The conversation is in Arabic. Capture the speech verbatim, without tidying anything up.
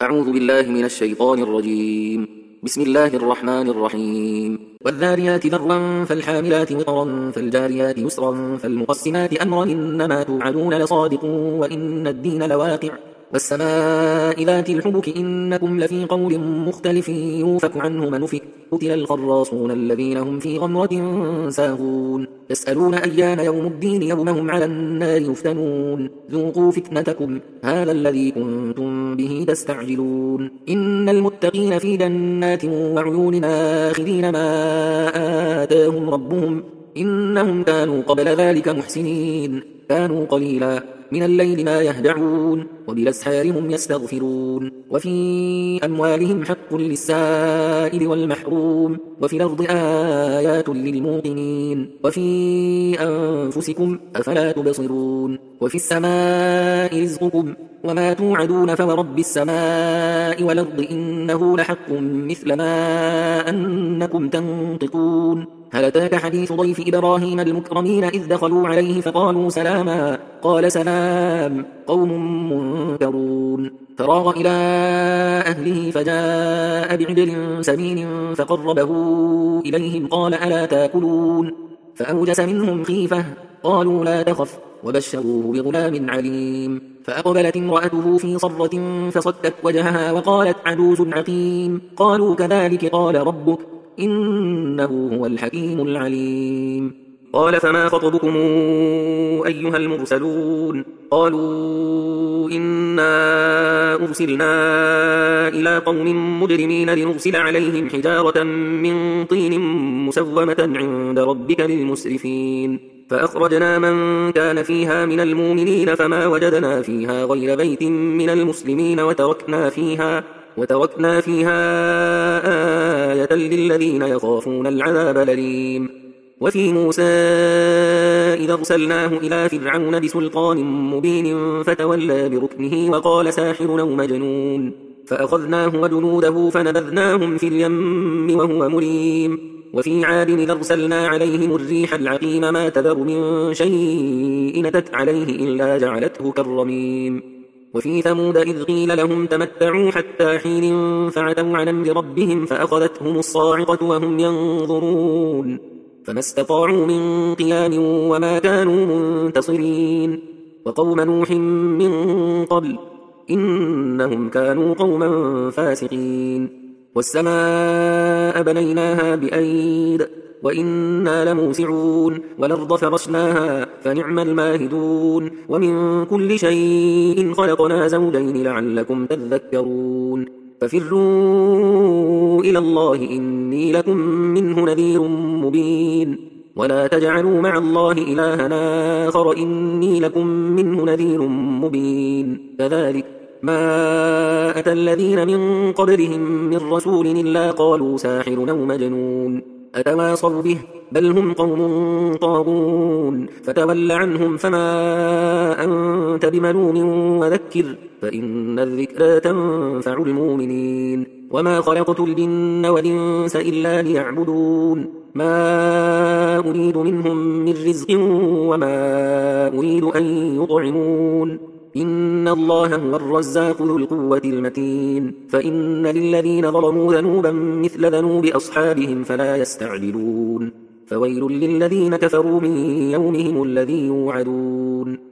أعوذ بالله من الشيطان الرجيم. بسم الله الرحمن الرحيم. والذاريات ذروا فالحاملات وقرا فالجاريات يسرا فالمقسمات أمرا إنما توعدون لصادق وإن الدين لواقع والسماء ذات الحبك إنكم لفي قول مختلف يوفك عنه من أفك قتل الخراصون الذين هم في غمرة ساهون يسألون أيان يوم الدين يوم هم على النار يفتنون ذوقوا فتنتكم هذا الذي كنتم به تستعجلون إن المتقين في جنات وعيون آخذين ما آتاهم ربهم إنهم كانوا قبل ذلك محسنين كانوا قليلا من الليل ما يهدعون وبالأسحار هم يستغفرون وفي أموالهم حق للسائل والمحروم وفي الأرض آيات للموقنين وفي أنفسكم أفلا تبصرون وفي السماء رزقكم وما توعدون فورب السماء والأرض إنه لحق مثل ما أنكم تنطقون هل أتاك حديث ضيف إبراهيم المكرمين إذ دخلوا عليه فقالوا سلاما قال سلام قوم منكرون فراغ إلى أهله فجاء بعجل سمين فقربه إليهم قال ألا تاكلون فأوجس منهم خيفة قالوا لا تخف وبشروه بغلام عليم فأقبلت امرأته في صرة فصدت وجهها وقالت عجوز عقيم قالوا كذلك قال ربك إنه هو الحكيم العليم قال فما خطبكم أيها المرسلون قالوا إنا أرسلنا إلى قوم مجرمين لنرسل عليهم حجارة من طين مسومة عند ربك للمسرفين فأخرجنا من كان فيها من المؤمنين فما وجدنا فيها غير بيت من المسلمين وتركنا فيها وتركنا فيها آية للذين يخافون العذاب الأليم وفي موسى إذا أرسلناه إلى فرعون بسلطان مبين فتولى بركنه وقال ساحر أو مجنون فأخذناه وجنوده فنبذناهم في اليم وهو مليم وفي عاد إذا أرسلنا عليهم الريح العقيم ما تذر من شيء أتت عليه إلا جعلته كالرميم وفي ثمود إذ قيل لهم تمتعوا حتى حين فعتوا عن أمر ربهم فأخذتهم الصاعقة وهم ينظرون فما استطاعوا من قيام وما كانوا منتصرين وقوم نوح من قبل إنهم كانوا قوما فاسقين والسماء بنيناها بأيد وإنا لموسعون والأرض فرشناها فنعم الماهدون ومن كل شيء خلقنا زوجين لعلكم تذكرون ففروا إلى الله إني لكم منه نذير مبين ولا تجعلوا مع الله إلها آخر إني لكم منه نذير مبين كذلك ما أتى الذين من قبلهم من رسول إلا قالوا ساحر أو مجنون أتواصوا به بل هم قوم طاغون فتول عنهم فما أنت بملوم وذكر فإن الذكرى تنفع المؤمنين وما خلقت الجن والإنس إلا ليعبدون ما أريد منهم من رزق وما أريد أن يطعمون إن الله هو الرزاق ذو القوة المتين فإن للذين ظلموا ذنوبا مثل ذنوب أصحابهم فلا يستعجلون فويل للذين كفروا من يومهم الذي يوعدون